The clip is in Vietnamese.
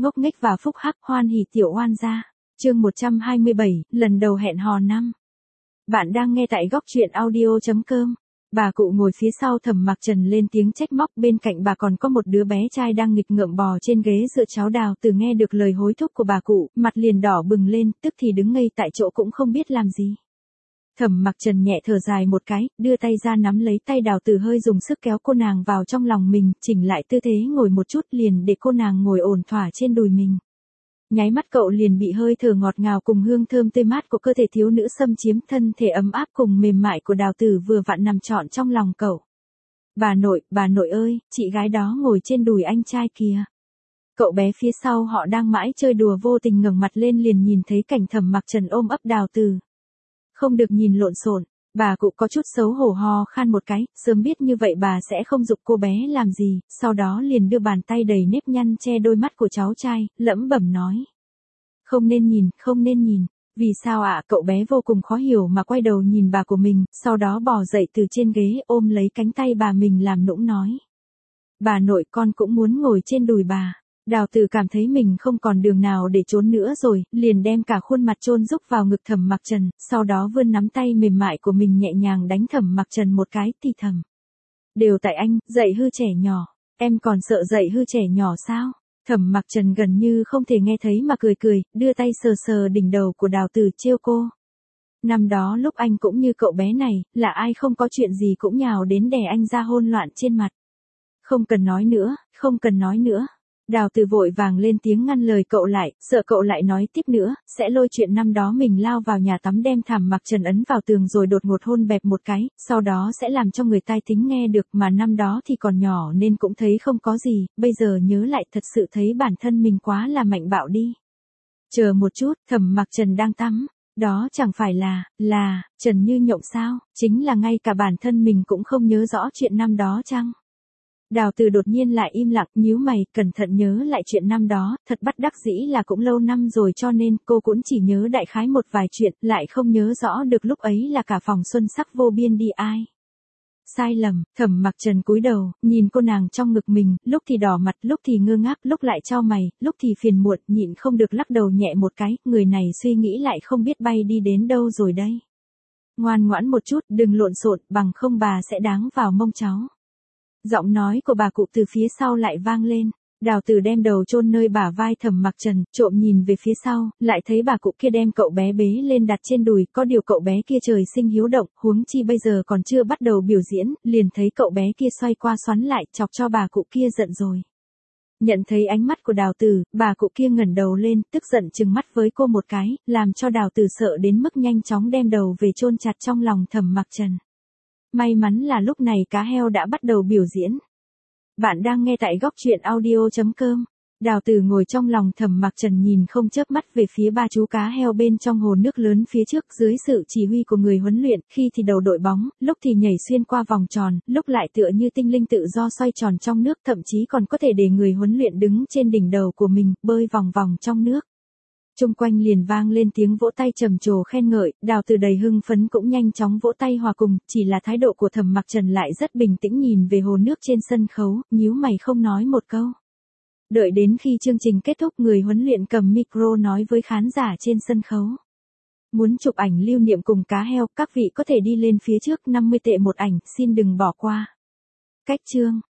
ngốc nghếch và phúc hắc, hoan hỉ tiểu oan gia. Chương 127, lần đầu hẹn hò năm. Bạn đang nghe tại góc truyện audio.com. Bà cụ ngồi phía sau Thẩm Mặc Trần lên tiếng trách móc, bên cạnh bà còn có một đứa bé trai đang nghịch ngợm bò trên ghế dựa cháo Đào Từ nghe được lời hối thúc của bà cụ, mặt liền đỏ bừng lên, tức thì đứng ngây tại chỗ cũng không biết làm gì. Thẩm Mặc Trần nhẹ thở dài một cái, đưa tay ra nắm lấy tay Đào Từ, hơi dùng sức kéo cô nàng vào trong lòng mình, chỉnh lại tư thế ngồi một chút liền để cô nàng ngồi ổn thỏa trên đùi mình. Nháy mắt cậu liền bị hơi thở ngọt ngào cùng hương thơm tươi mát của cơ thể thiếu nữ xâm chiếm, thân thể ấm áp cùng mềm mại của Đào Tử vừa vặn nằm trọn trong lòng cậu. Bà nội ơi, chị gái đó ngồi trên đùi anh trai kìa. Cậu bé phía sau họ đang mãi chơi đùa vô tình ngẩng mặt lên liền nhìn thấy cảnh Thẩm Mặc Trần ôm ấp Đào Tử. Không được nhìn lộn xộn, bà cụ có chút xấu hổ ho khan một cái, sớm biết như vậy bà sẽ không giục cô bé làm gì, sau đó liền đưa bàn tay đầy nếp nhăn che đôi mắt của cháu trai, lẩm bẩm nói. Không nên nhìn, vì sao ạ? Cậu bé vô cùng khó hiểu mà quay đầu nhìn bà của mình, sau đó bò dậy từ trên ghế ôm lấy cánh tay bà mình làm nũng nói. Bà nội, con cũng muốn ngồi trên đùi bà. Đào Tử cảm thấy mình không còn đường nào để trốn nữa rồi, liền đem cả khuôn mặt chôn rúc vào ngực Thẩm Mặc Trần, sau đó vươn nắm tay mềm mại của mình nhẹ nhàng đánh Thẩm Mặc Trần một cái, thì thầm. Đều tại anh, dạy hư trẻ nhỏ, em còn sợ dạy hư trẻ nhỏ sao? Thẩm Mặc Trần gần như không thể nghe thấy mà cười, đưa tay sờ sờ đỉnh đầu của Đào Tử trêu cô. Năm đó lúc anh cũng như cậu bé này, là ai không có chuyện gì cũng nhào đến đè anh ra hôn loạn trên mặt. Không cần nói nữa. Đào Tử vội vàng lên tiếng ngăn lời cậu lại, sợ cậu lại nói tiếp nữa, sẽ lôi chuyện năm đó mình lao vào nhà tắm đem Thẩm Mặc Trần ấn vào tường rồi đột ngột hôn bẹp một cái, sau đó sẽ làm cho người tai tính nghe được, mà năm đó thì còn nhỏ nên cũng thấy không có gì, bây giờ nhớ lại thật sự thấy bản thân mình quá là mạnh bạo đi. Chờ một chút, Thẩm Mặc Trần đang tắm, đó chẳng phải là Trần Như Nhộng sao, chính là ngay cả bản thân mình cũng không nhớ rõ chuyện năm đó chăng? Đào Tử đột nhiên lại im lặng, nhíu mày, cẩn thận nhớ lại chuyện năm đó, thật bất đắc dĩ là cũng lâu năm rồi cho nên cô cũng chỉ nhớ đại khái một vài chuyện, lại không nhớ rõ được lúc ấy là cả phòng xuân sắc vô biên đi ai. Sai lầm, Thẩm Mặc Trần cúi đầu, nhìn cô nàng trong ngực mình, lúc thì đỏ mặt, lúc thì ngơ ngác, lúc lại chau mày, lúc thì phiền muộn, nhịn không được lắc đầu nhẹ một cái, người này suy nghĩ lại không biết bay đi đến đâu rồi đây. Ngoan ngoãn một chút, đừng lộn xộn, bằng không bà sẽ đáng vào mông cháu. Giọng nói của bà cụ từ phía sau lại vang lên. Đào Tử đem đầu chôn nơi bả vai Thẩm Mặc Trần, trộm nhìn về phía sau, lại thấy bà cụ kia đem cậu bé bế lên đặt trên đùi, có điều cậu bé kia trời sinh hiếu động, huống chi bây giờ còn chưa bắt đầu biểu diễn, liền thấy cậu bé kia xoay qua xoắn lại, chọc cho bà cụ kia giận rồi. Nhận thấy ánh mắt của Đào Tử, bà cụ kia ngẩng đầu lên, tức giận trừng mắt với cô một cái, làm cho Đào Tử sợ đến mức nhanh chóng đem đầu về chôn chặt trong lòng Thẩm Mặc Trần. May mắn là lúc này cá heo đã bắt đầu biểu diễn. Bạn đang nghe tại góc truyện audio.com. Đào Tử ngồi trong lòng Thẩm Mặc Trần nhìn không chớp mắt về phía ba chú cá heo bên trong hồ nước lớn phía trước, dưới sự chỉ huy của người huấn luyện, khi thì đầu đội bóng, lúc thì nhảy xuyên qua vòng tròn, lúc lại tựa như tinh linh tự do xoay tròn trong nước, thậm chí còn có thể để người huấn luyện đứng trên đỉnh đầu của mình, bơi vòng vòng trong nước. Chung quanh liền vang lên tiếng vỗ tay trầm trồ khen ngợi, Đào Tử đầy hưng phấn cũng nhanh chóng vỗ tay hòa cùng, chỉ là thái độ của Thẩm Mặc Trần lại rất bình tĩnh nhìn về hồ nước trên sân khấu, nhíu mày không nói một câu. Đợi đến khi chương trình kết thúc, người huấn luyện cầm micro nói với khán giả trên sân khấu. Muốn chụp ảnh lưu niệm cùng cá heo, các vị có thể đi lên phía trước, 50 tệ một ảnh, xin đừng bỏ qua. Cách chương.